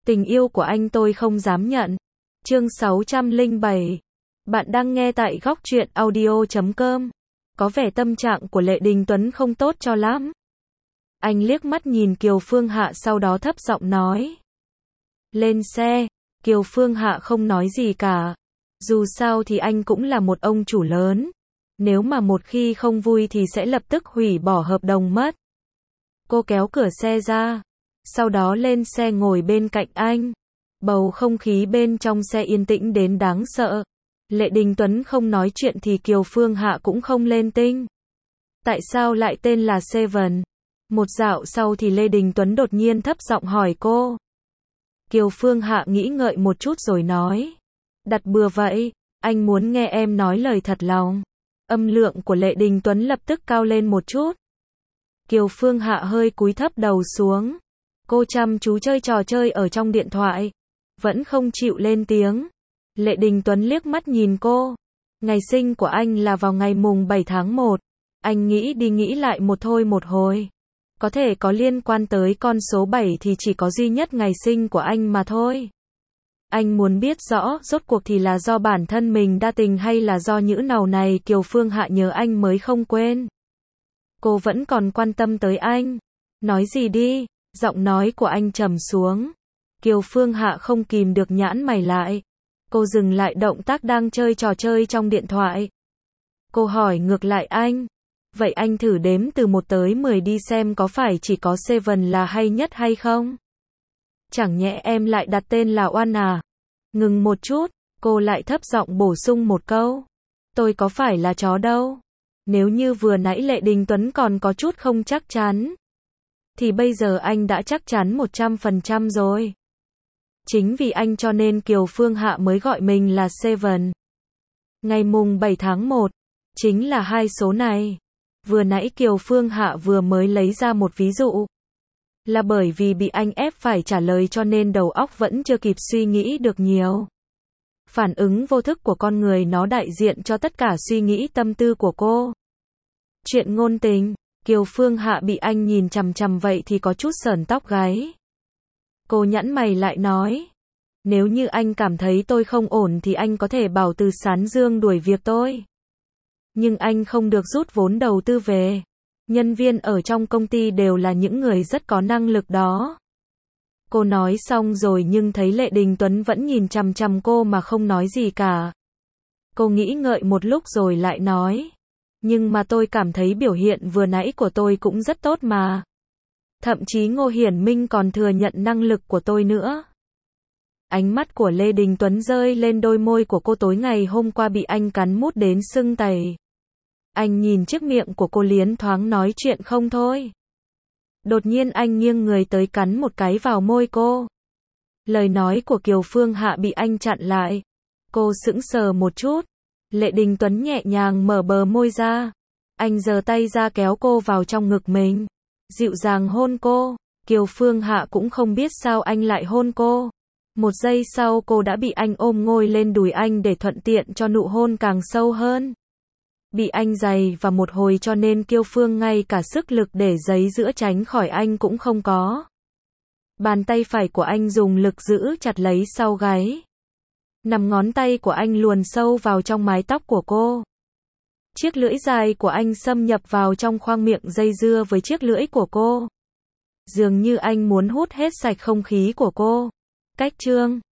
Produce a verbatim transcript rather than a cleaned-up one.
Tình yêu của anh tôi không dám nhận. Chương sáu trăm lẻ bảy. Bạn đang nghe tại góc truyện audio chấm com. Có vẻ tâm trạng của Lệ Đình Tuấn không tốt cho lắm. Anh liếc mắt nhìn Kiều Phương Hạ sau đó thấp giọng nói. Lên xe. Kiều Phương Hạ không nói gì cả. Dù sao thì anh cũng là một ông chủ lớn. Nếu mà một khi không vui thì sẽ lập tức hủy bỏ hợp đồng mất. Cô kéo cửa xe ra. Sau đó lên xe ngồi bên cạnh anh. Bầu không khí bên trong xe yên tĩnh đến đáng sợ. Lệ Đình Tuấn không nói chuyện thì Kiều Phương Hạ cũng không lên tinh. Tại sao lại tên là Seven? Một dạo sau thì Lê Đình Tuấn đột nhiên thấp giọng hỏi cô. Kiều Phương Hạ nghĩ ngợi một chút rồi nói. Đặt bừa vậy, anh muốn nghe em nói lời thật lòng. Âm lượng của Lệ Đình Tuấn lập tức cao lên một chút. Kiều Phương Hạ hơi cúi thấp đầu xuống. Cô chăm chú chơi trò chơi ở trong điện thoại. Vẫn không chịu lên tiếng. Lệ Đình Tuấn liếc mắt nhìn cô. Ngày sinh của anh là vào ngày mùng bảy tháng một. Anh nghĩ đi nghĩ lại một thôi một hồi. Có thể có liên quan tới con số bảy thì chỉ có duy nhất ngày sinh của anh mà thôi. Anh muốn biết rõ, rốt cuộc thì là do bản thân mình đa tình hay là do nhữ nào này Kiều Phương Hạ nhớ anh mới không quên. Cô vẫn còn quan tâm tới anh. Nói gì đi, giọng nói của anh trầm xuống. Kiều Phương Hạ không kìm được nhãn mày lại. Cô dừng lại động tác đang chơi trò chơi trong điện thoại. Cô hỏi ngược lại anh. Vậy anh thử đếm từ một tới mười đi xem có phải chỉ có Seven là hay nhất hay không? Chẳng nhẽ em lại đặt tên là Oan à? Ngừng một chút, cô lại thấp giọng bổ sung một câu. Tôi có phải là chó đâu. Nếu như vừa nãy Lệ Đình Tuấn còn có chút không chắc chắn. Thì bây giờ anh đã chắc chắn một trăm phần trăm rồi. Chính vì anh cho nên Kiều Phương Hạ mới gọi mình là Seven. Ngày mùng bảy tháng một, chính là hai số này. Vừa nãy Kiều Phương Hạ vừa mới lấy ra một ví dụ. Là bởi vì bị anh ép phải trả lời cho nên đầu óc vẫn chưa kịp suy nghĩ được nhiều. Phản ứng vô thức của con người nó đại diện cho tất cả suy nghĩ tâm tư của cô. Chuyện ngôn tình, Kiều Phương Hạ bị anh nhìn chằm chằm vậy thì có chút sởn tóc gáy. Cô nhẵn mày lại nói. Nếu như anh cảm thấy tôi không ổn thì anh có thể bảo Từ Sán Dương đuổi việc tôi. Nhưng anh không được rút vốn đầu tư về. Nhân viên ở trong công ty đều là những người rất có năng lực đó. Cô nói xong rồi nhưng thấy Lệ Đình Tuấn vẫn nhìn chằm chằm cô mà không nói gì cả. Cô nghĩ ngợi một lúc rồi lại nói. Nhưng mà tôi cảm thấy biểu hiện vừa nãy của tôi cũng rất tốt mà. Thậm chí Ngô Hiển Minh còn thừa nhận năng lực của tôi nữa. Ánh mắt của Lê Đình Tuấn rơi lên đôi môi của cô tối ngày hôm qua bị anh cắn mút đến sưng tấy. Anh nhìn chiếc miệng của cô liến thoáng nói chuyện không thôi. Đột nhiên anh nghiêng người tới cắn một cái vào môi cô. Lời nói của Kiều Phương Hạ bị anh chặn lại. Cô sững sờ một chút. Lệ Đình Tuấn nhẹ nhàng mở bờ môi ra. Anh giơ tay ra kéo cô vào trong ngực mình. Dịu dàng hôn cô. Kiều Phương Hạ cũng không biết sao anh lại hôn cô. Một giây sau cô đã bị anh ôm ngồi lên đùi anh để thuận tiện cho nụ hôn càng sâu hơn. Bị anh giày và một hồi cho nên Kiều Phương ngay cả sức lực để giấy giữa tránh khỏi anh cũng không có. Bàn tay phải của anh dùng lực giữ chặt lấy sau gáy. Nằm ngón tay của anh luồn sâu vào trong mái tóc của cô. Chiếc lưỡi dài của anh xâm nhập vào trong khoang miệng dây dưa với chiếc lưỡi của cô. Dường như anh muốn hút hết sạch không khí của cô. Cách chương